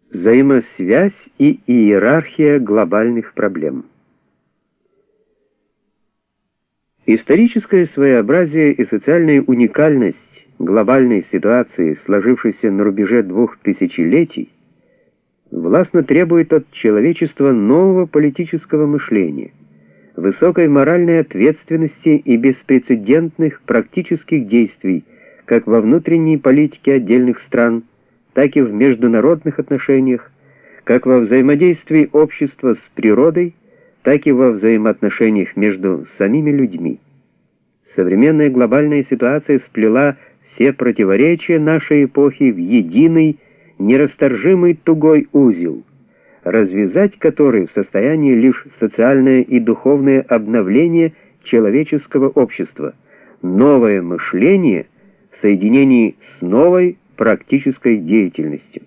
Взаимосвязь и иерархия глобальных проблем. Историческое своеобразие и социальная уникальность глобальной ситуации, сложившейся на рубеже 2 тысячелетий, властно требует от человечества нового политического мышления, высокой моральной ответственности и беспрецедентных практических действий как во внутренней политике отдельных стран, так и в международных отношениях, как во взаимодействии общества с природой, так и во взаимоотношениях между самими людьми. Современная глобальная ситуация сплела все противоречия нашей эпохи в единый, нерасторжимый тугой узел, развязать который в состоянии лишь социальное и духовное обновление человеческого общества, новое мышление в соединении с новой практической деятельностью.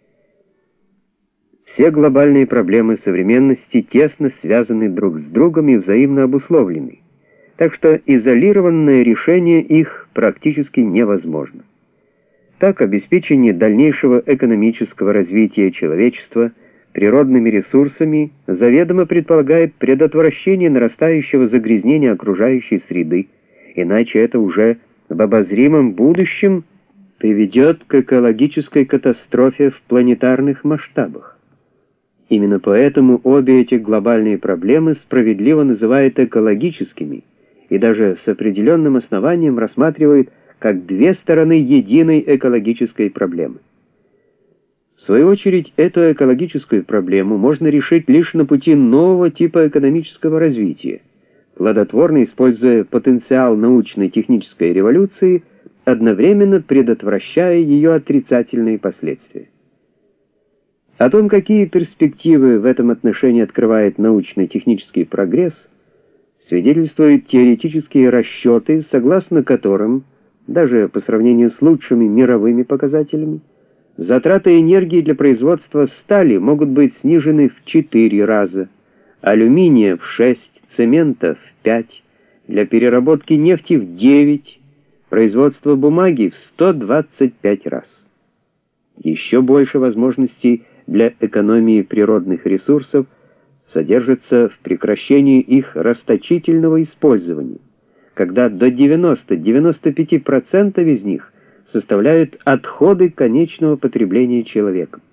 Все глобальные проблемы современности тесно связаны друг с другом и взаимно обусловлены, так что изолированное решение их практически невозможно. Так, обеспечение дальнейшего экономического развития человечества природными ресурсами заведомо предполагает предотвращение нарастающего загрязнения окружающей среды, иначе это уже в обозримом будущем приведет к экологической катастрофе в планетарных масштабах. Именно поэтому обе эти глобальные проблемы справедливо называют экологическими и даже с определенным основанием рассматривают как две стороны единой экологической проблемы. В свою очередь, эту экологическую проблему можно решить лишь на пути нового типа экономического развития, плодотворно используя потенциал научно-технической революции, одновременно предотвращая ее отрицательные последствия. О том, какие перспективы в этом отношении открывает научно-технический прогресс, свидетельствуют теоретические расчеты, согласно которым, даже по сравнению с лучшими мировыми показателями, затраты энергии для производства стали могут быть снижены в 4 раза, алюминия в 6, цемента в 5, для переработки нефти в 9, производство бумаги в 125 раз. Еще больше возможностей для экономии природных ресурсов содержится в прекращении их расточительного использования, когда до 90-95% из них составляют отходы конечного потребления человеком.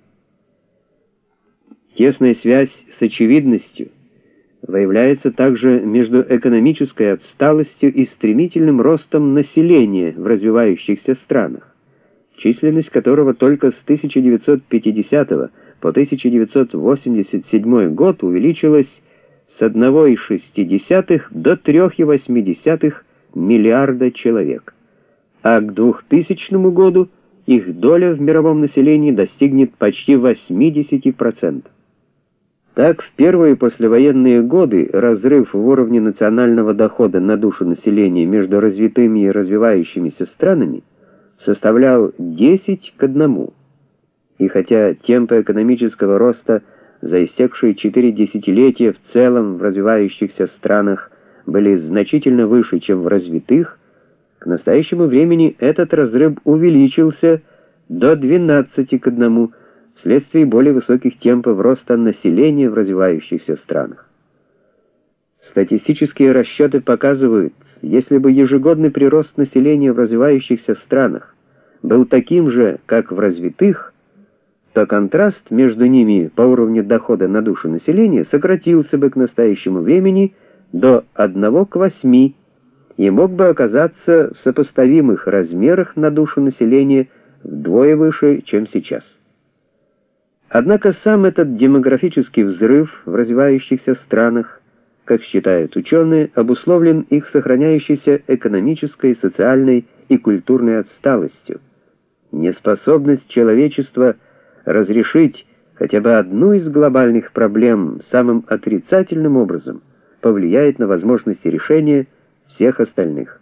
Тесная связь с очевидностью выявляется также между экономической отсталостью и стремительным ростом населения в развивающихся странах, численность которого только с 1950 по 1987 год увеличилась с 1,6 до 3,8 миллиарда человек, а к 2000 году их доля в мировом населении достигнет почти 80%. Так, в первые послевоенные годы разрыв в уровне национального дохода на душу населения между развитыми и развивающимися странами составлял 10 к 1. И хотя темпы экономического роста за истекшие 4 десятилетия в целом в развивающихся странах были значительно выше, чем в развитых, к настоящему времени этот разрыв увеличился до 12 к 1 вследствие более высоких темпов роста населения в развивающихся странах. Статистические расчеты показывают, если бы ежегодный прирост населения в развивающихся странах был таким же, как в развитых, то контраст между ними по уровню дохода на душу населения сократился бы к настоящему времени до 1 к 8 и мог бы оказаться в сопоставимых размерах на душу населения вдвое выше, чем сейчас. Однако сам этот демографический взрыв в развивающихся странах, как считают ученые, обусловлен их сохраняющейся экономической, социальной и культурной отсталостью. Неспособность человечества разрешить хотя бы одну из глобальных проблем самым отрицательным образом повлияет на возможности решения всех остальных.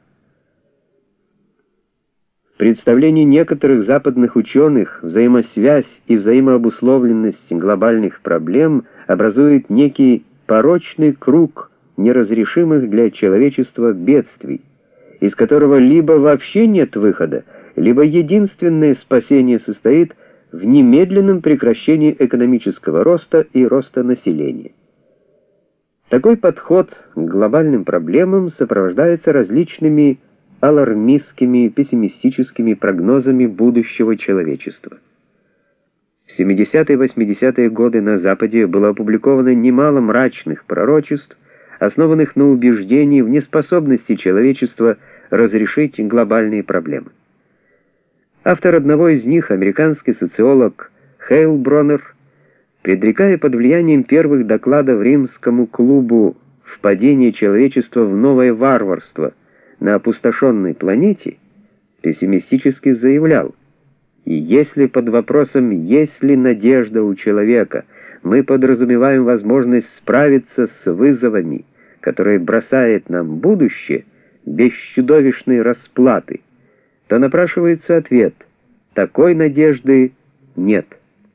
В представлении некоторых западных ученых взаимосвязь и взаимообусловленность глобальных проблем образуют некий порочный круг неразрешимых для человечества бедствий, из которого либо вообще нет выхода, либо единственное спасение состоит в немедленном прекращении экономического роста и роста населения. Такой подход к глобальным проблемам сопровождается различными алармистскими, пессимистическими прогнозами будущего человечества. В 70-е и 80-е годы на Западе было опубликовано немало мрачных пророчеств, основанных на убеждении в неспособности человечества разрешить глобальные проблемы. Автор одного из них, американский социолог Хейлбронер, предрекая под влиянием первых докладов Римскому клубу впадение человечества в новое варварство на опустошенной планете, пессимистически заявлял: «И если под вопросом «есть ли надежда у человека» мы подразумеваем возможность справиться с вызовами, которые бросает нам будущее, без чудовищной расплаты, то напрашивается ответ: такой надежды нет».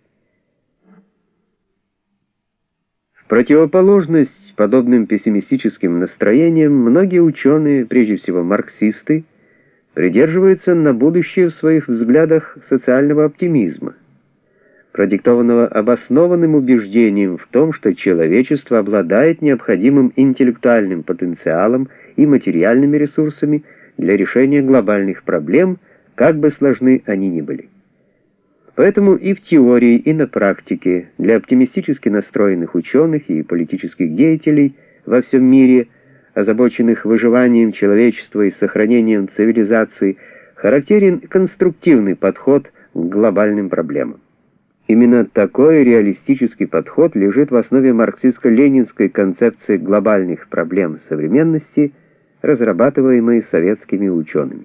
В противоположность подобным пессимистическим настроениям многие ученые, прежде всего марксисты, придерживаются на будущее в своих взглядах социального оптимизма, продиктованного обоснованным убеждением в том, что человечество обладает необходимым интеллектуальным потенциалом и материальными ресурсами для решения глобальных проблем, как бы сложны они ни были. Поэтому и в теории, и на практике для оптимистически настроенных ученых и политических деятелей во всем мире, озабоченных выживанием человечества и сохранением цивилизации, характерен конструктивный подход к глобальным проблемам. Именно такой реалистический подход лежит в основе марксистско-ленинской концепции глобальных проблем современности, разрабатываемой советскими учеными.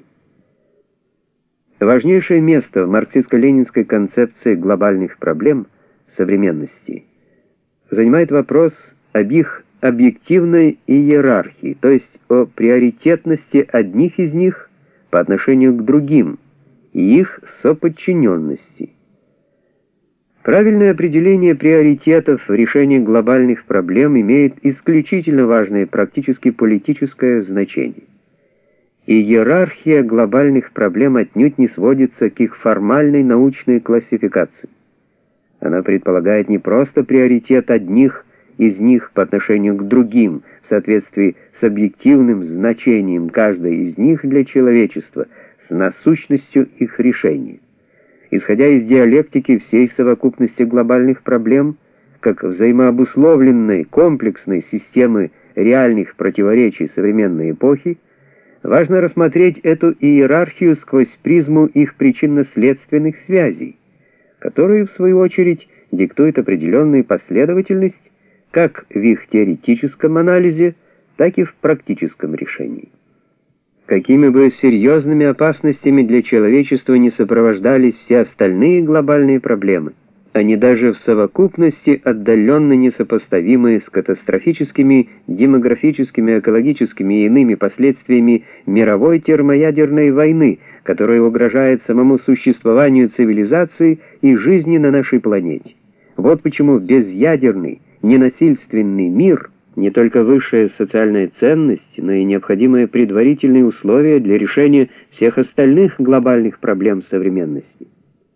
Важнейшее место в марксистско-ленинской концепции глобальных проблем современности занимает вопрос об их объективной иерархии, то есть о приоритетности одних из них по отношению к другим и их соподчиненности. Правильное определение приоритетов в решении глобальных проблем имеет исключительно важное практически политическое значение. Иерархия глобальных проблем отнюдь не сводится к их формальной научной классификации. Она предполагает не просто приоритет одних из них по отношению к другим в соответствии с объективным значением каждой из них для человечества, с насущностью их решения. Исходя из диалектики всей совокупности глобальных проблем, как взаимообусловленной комплексной системы реальных противоречий современной эпохи, важно рассмотреть эту иерархию сквозь призму их причинно-следственных связей, которые, в свою очередь, диктуют определенную последовательность как в их теоретическом анализе, так и в практическом решении. Какими бы серьезными опасностями для человечества не сопровождались все остальные глобальные проблемы, они даже в совокупности отдаленно несопоставимы с катастрофическими демографическими, экологическими и иными последствиями мировой термоядерной войны, которая угрожает самому существованию цивилизации и жизни на нашей планете. Вот почему безъядерный, ненасильственный мир не только высшая социальная ценность, но и необходимые предварительные условия для решения всех остальных глобальных проблем современности.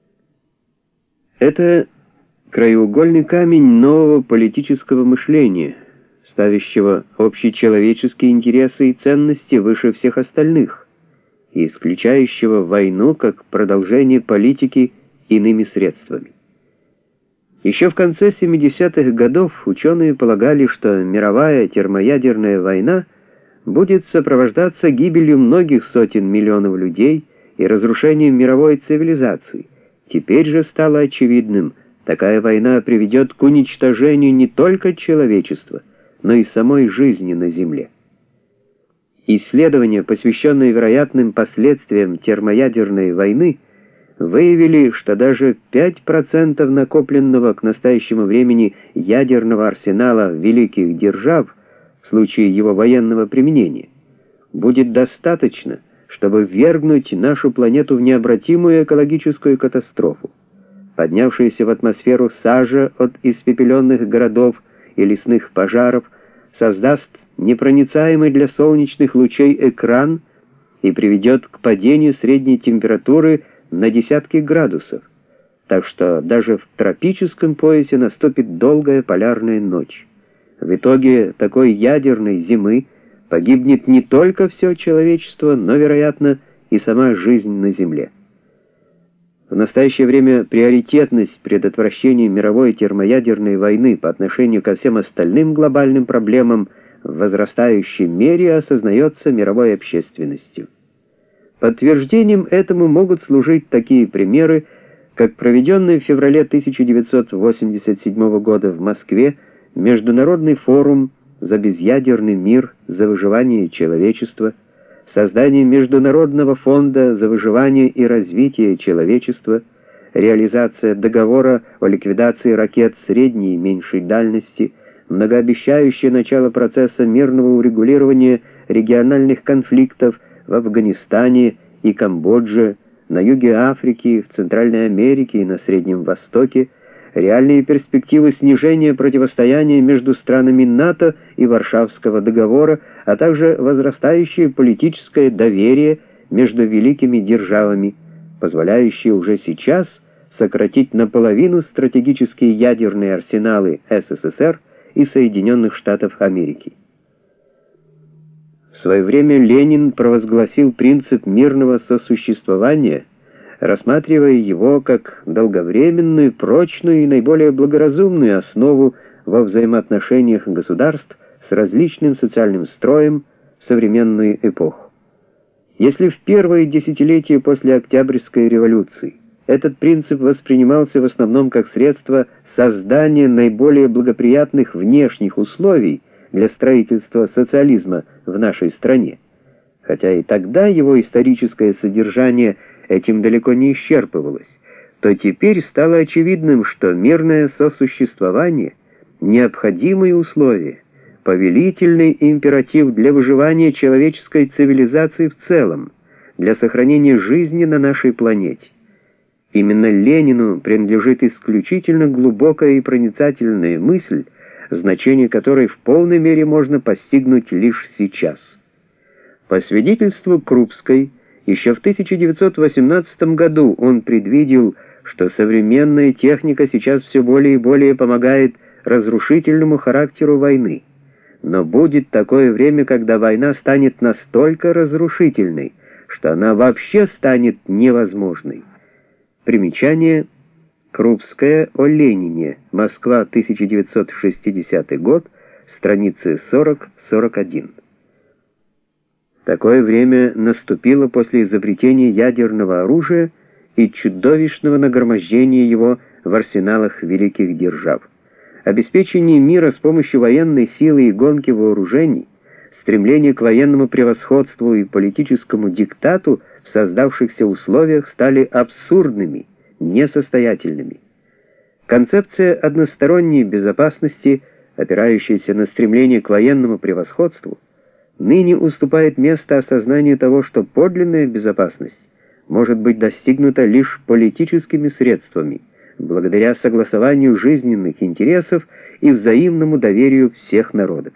Это краеугольный камень нового политического мышления, ставящего общечеловеческие интересы и ценности выше всех остальных и исключающего войну как продолжение политики иными средствами. Еще в конце 70-х годов ученые полагали, что мировая термоядерная война будет сопровождаться гибелью многих сотен миллионов людей и разрушением мировой цивилизации. Теперь же стало очевидным, такая война приведет к уничтожению не только человечества, но и самой жизни на Земле. Исследования, посвященные вероятным последствиям термоядерной войны, выявили, что даже 5% накопленного к настоящему времени ядерного арсенала великих держав в случае его военного применения будет достаточно, чтобы ввергнуть нашу планету в необратимую экологическую катастрофу. Поднявшаяся в атмосферу сажа от испепеленных городов и лесных пожаров создаст непроницаемый для солнечных лучей экран и приведет к падению средней температуры на десятки градусов. так что даже в тропическом поясе наступит долгая полярная ночь. В итоге такой ядерной зимы погибнет не только все человечество, но, вероятно, и сама жизнь на Земле. В настоящее время приоритетность предотвращения мировой термоядерной войны по отношению ко всем остальным глобальным проблемам в возрастающей мере осознается мировой общественностью. Подтверждением этому могут служить такие примеры, как проведенный в феврале 1987 года в Москве Международный форум за безъядерный мир, за выживание человечества, создание Международного фонда за выживание и развитие человечества, реализация договора о ликвидации ракет средней и меньшей дальности, многообещающее начало процесса мирного урегулирования региональных конфликтов в Афганистане и Камбодже, на юге Африки, в Центральной Америке и на Среднем Востоке, реальные перспективы снижения противостояния между странами НАТО и Варшавского договора, а также возрастающее политическое доверие между великими державами, позволяющее уже сейчас сократить наполовину стратегические ядерные арсеналы СССР и Соединенных Штатов Америки. В свое время Ленин провозгласил принцип мирного сосуществования, рассматривая его как долговременную, прочную и наиболее благоразумную основу во взаимоотношениях государств с различным социальным строем в современную эпоху. Если в первые десятилетия после Октябрьской революции этот принцип воспринимался в основном как средство создания наиболее благоприятных внешних условий для строительства социализма в нашей стране, хотя и тогда его историческое содержание этим далеко не исчерпывалось, то теперь стало очевидным, что мирное сосуществование — необходимые условия, повелительный императив для выживания человеческой цивилизации в целом, для сохранения жизни на нашей планете. Именно Ленину принадлежит исключительно глубокая и проницательная мысль, значение которой в полной мере можно постигнуть лишь сейчас. По свидетельству Крупской, еще в 1918 году он предвидел, что современная техника сейчас все более и более помогает разрушительному характеру войны. Но будет такое время, когда война станет настолько разрушительной, что она вообще станет невозможной. Примечание. Крупская о Ленине. Москва, 1960 год, страницы 40-41. Такое время наступило после изобретения ядерного оружия и чудовищного нагромождения его в арсеналах великих держав. Обеспечение мира с помощью военной силы и гонки вооружений, стремление к военному превосходству и политическому диктату в создавшихся условиях стали абсурдными, несостоятельными. Концепция односторонней безопасности, опирающаяся на стремление к военному превосходству, ныне уступает место осознанию того, что подлинная безопасность может быть достигнута лишь политическими средствами, благодаря согласованию жизненных интересов и взаимному доверию всех народов.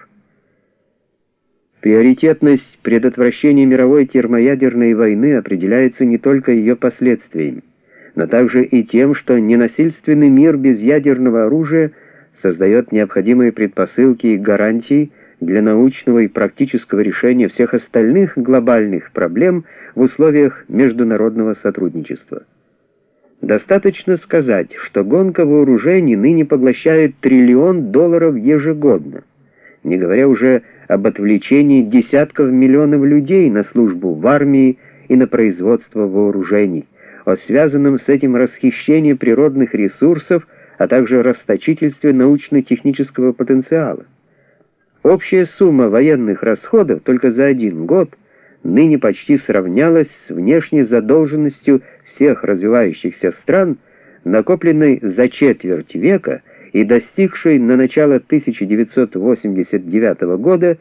Приоритетность предотвращения мировой термоядерной войны определяется не только ее последствиями, но также и тем, что ненасильственный мир без ядерного оружия создает необходимые предпосылки и гарантии для научного и практического решения всех остальных глобальных проблем в условиях международного сотрудничества. Достаточно сказать, что гонка вооружений ныне поглощает $1 триллион ежегодно, не говоря уже об отвлечении десятков миллионов людей на службу в армии и на производство вооружений, о связанном с этим расхищении природных ресурсов, а также расточительстве научно-технического потенциала. Общая сумма военных расходов только за 1 год ныне почти сравнялась с внешней задолженностью всех развивающихся стран, накопленной за четверть века и достигшей на начало 1989 года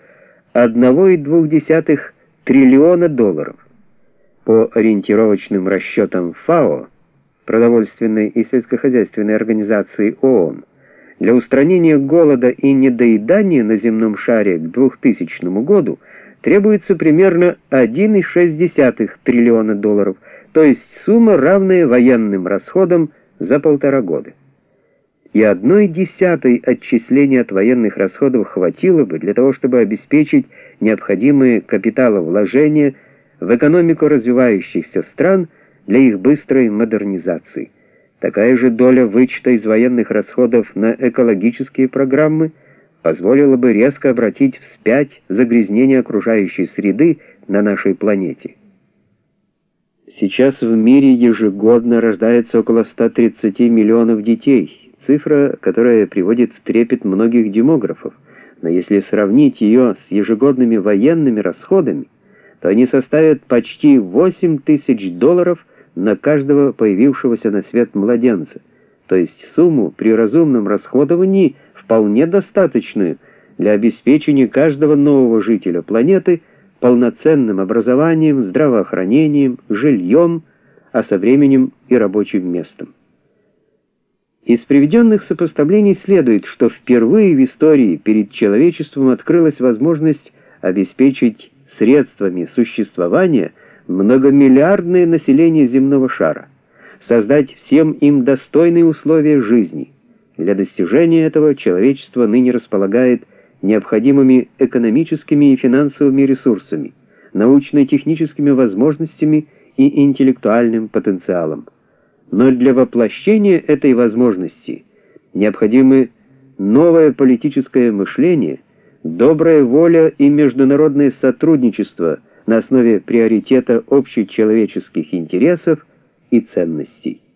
$1,2 триллиона. По ориентировочным расчетам ФАО, Продовольственной и сельскохозяйственной организации ООН, для устранения голода и недоедания на земном шаре к 2000 году требуется примерно $1,6 триллиона, то есть сумма, равная военным расходам за 1,5 года. И 1/10 отчисления от военных расходов хватило бы для того, чтобы обеспечить необходимые капиталовложения в экономику развивающихся стран для их быстрой модернизации. Такая же доля вычета из военных расходов на экологические программы позволила бы резко обратить вспять загрязнение окружающей среды на нашей планете. Сейчас в мире ежегодно рождается около 130 миллионов детей, цифра, которая приводит в трепет многих демографов, но если сравнить ее с ежегодными военными расходами, то они составят почти $8000 на каждого появившегося на свет младенца, то есть сумму при разумном расходовании вполне достаточную для обеспечения каждого нового жителя планеты полноценным образованием, здравоохранением, жильем, а со временем и рабочим местом. Из приведенных сопоставлений следует, что впервые в истории перед человечеством открылась возможность обеспечить средствами существования многомиллиардное население земного шара, создать всем им достойные условия жизни. Для достижения этого человечество ныне располагает необходимыми экономическими и финансовыми ресурсами, научно-техническими возможностями и интеллектуальным потенциалом. Но для воплощения этой возможности необходимы новое политическое мышление, добрая воля и международное сотрудничество на основе приоритета общечеловеческих интересов и ценностей.